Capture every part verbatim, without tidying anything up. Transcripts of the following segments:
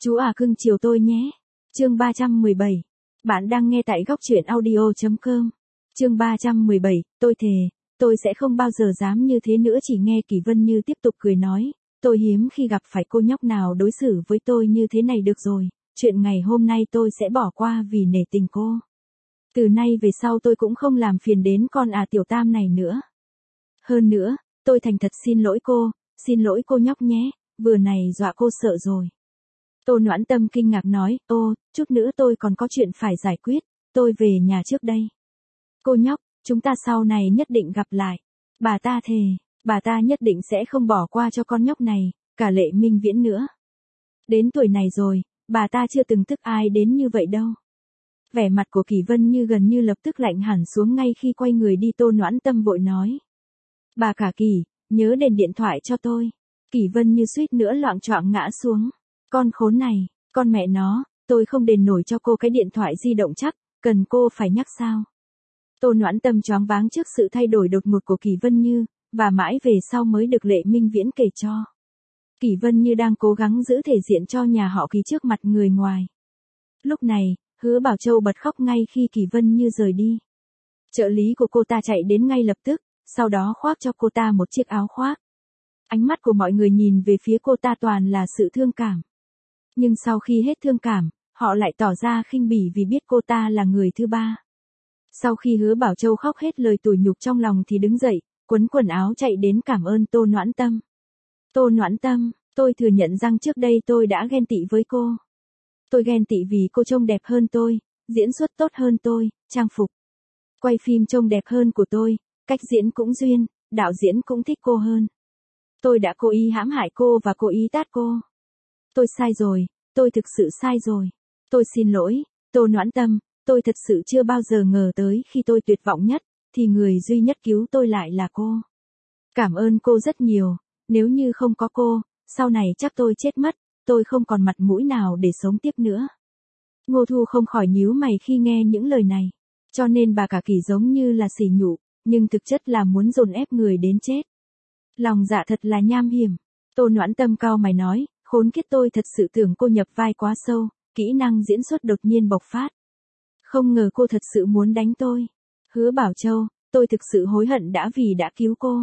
Chú à cưng chiều tôi nhé. Chương ba trăm mười bảy. Bạn đang nghe tại góc truyện audio chấm com. Chương ba trăm mười bảy, tôi thề, tôi sẽ không bao giờ dám như thế nữa. Chỉ nghe Kỳ Vân Như tiếp tục cười nói, tôi hiếm khi gặp phải cô nhóc nào đối xử với tôi như thế này. Được rồi, chuyện ngày hôm nay tôi sẽ bỏ qua vì nể tình cô. Từ nay về sau tôi cũng không làm phiền đến con à Tiểu Tam này nữa. Hơn nữa, tôi thành thật xin lỗi cô, xin lỗi cô nhóc nhé, vừa này dọa cô sợ rồi. Tô Noãn Tâm kinh ngạc nói, ô, chút nữa tôi còn có chuyện phải giải quyết, tôi về nhà trước đây. Cô nhóc, chúng ta sau này nhất định gặp lại. Bà ta thề, bà ta nhất định sẽ không bỏ qua cho con nhóc này, cả Lệ Minh Viễn nữa. Đến tuổi này rồi, bà ta chưa từng tức ai đến như vậy đâu. Vẻ mặt của Kỳ Vân Như gần như lập tức lạnh hẳn xuống ngay khi quay người đi. Tô Noãn Tâm vội nói. Bà cả Kỳ, nhớ đền điện thoại cho tôi. Kỳ Vân Như suýt nữa loạng choạng ngã xuống. Con khốn này, con mẹ nó, tôi không đền nổi cho cô cái điện thoại di động chắc, cần cô phải nhắc sao. Tô Noãn Tâm choáng váng trước sự thay đổi đột ngột của Kỳ Vân Như, và mãi về sau mới được Lệ Minh Viễn kể cho. Kỳ Vân Như đang cố gắng giữ thể diện cho nhà họ Kỳ trước mặt người ngoài. Lúc này, Hứa Bảo Châu bật khóc ngay khi Kỳ Vân Như rời đi. Trợ lý của cô ta chạy đến ngay lập tức, sau đó khoác cho cô ta một chiếc áo khoác. Ánh mắt của mọi người nhìn về phía cô ta toàn là sự thương cảm. Nhưng sau khi hết thương cảm, họ lại tỏ ra khinh bỉ vì biết cô ta là người thứ ba. Sau khi Hứa Bảo Châu khóc hết lời tủi nhục trong lòng thì đứng dậy, quấn quần áo chạy đến cảm ơn Tô Noãn Tâm. Tô Noãn Tâm, tôi thừa nhận rằng trước đây tôi đã ghen tị với cô. Tôi ghen tị vì cô trông đẹp hơn tôi, diễn xuất tốt hơn tôi, trang phục, quay phim trông đẹp hơn của tôi, cách diễn cũng duyên, đạo diễn cũng thích cô hơn. Tôi đã cố ý hãm hại cô và cố ý tát cô. Tôi sai rồi, tôi thực sự sai rồi. Tôi xin lỗi, Tô Noãn Tâm, tôi thật sự chưa bao giờ ngờ tới khi tôi tuyệt vọng nhất, thì người duy nhất cứu tôi lại là cô. Cảm ơn cô rất nhiều, nếu như không có cô, sau này chắc tôi chết mất, tôi không còn mặt mũi nào để sống tiếp nữa. Ngô Thu không khỏi nhíu mày khi nghe những lời này, cho nên bà cả Kỳ giống như là sỉ nhục, nhưng thực chất là muốn dồn ép người đến chết. Lòng dạ thật là nham hiểm. Tô Noãn Tâm cau mày nói, khốn kiếp, tôi thật sự tưởng cô nhập vai quá sâu, kỹ năng diễn xuất đột nhiên bộc phát. Không ngờ cô thật sự muốn đánh tôi. Hứa Bảo Châu, tôi thực sự hối hận đã vì đã cứu cô.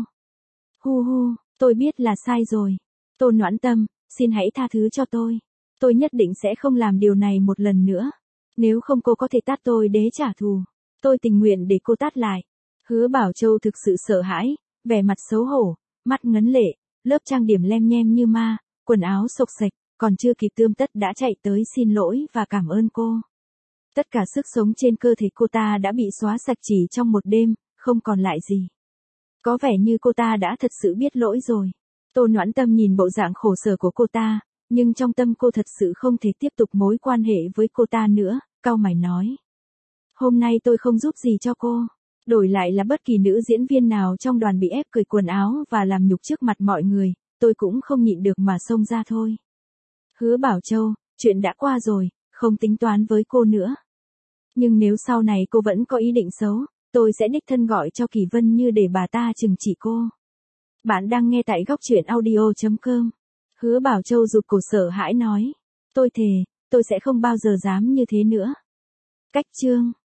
Hu hu, tôi biết là sai rồi. Tô Noãn Tâm, xin hãy tha thứ cho tôi. Tôi nhất định sẽ không làm điều này một lần nữa. Nếu không cô có thể tát tôi để trả thù. Tôi tình nguyện để cô tát lại. Hứa Bảo Châu thực sự sợ hãi, vẻ mặt xấu hổ, mắt ngấn lệ, lớp trang điểm lem nhem như ma, quần áo xộc xệch, còn chưa kịp tươm tất đã chạy tới xin lỗi và cảm ơn cô. Tất cả sức sống trên cơ thể cô ta đã bị xóa sạch chỉ trong một đêm, không còn lại gì. Có vẻ như cô ta đã thật sự biết lỗi rồi. Tô Noãn Tâm nhìn bộ dạng khổ sở của cô ta, nhưng trong tâm cô thật sự không thể tiếp tục mối quan hệ với cô ta nữa, cau mày nói. Hôm nay tôi không giúp gì cho cô. Đổi lại là bất kỳ nữ diễn viên nào trong đoàn bị ép cởi quần áo và làm nhục trước mặt mọi người, tôi cũng không nhịn được mà xông ra thôi. Hứa Bảo Châu, chuyện đã qua rồi, không tính toán với cô nữa. Nhưng nếu sau này cô vẫn có ý định xấu, tôi sẽ đích thân gọi cho Kỳ Vân Như để bà ta trừng trị cô. Bạn đang nghe tại góc truyện audio chấm com. Hứa Bảo Châu rụt cổ sợ hãi nói. Tôi thề, tôi sẽ không bao giờ dám như thế nữa. Cách chương.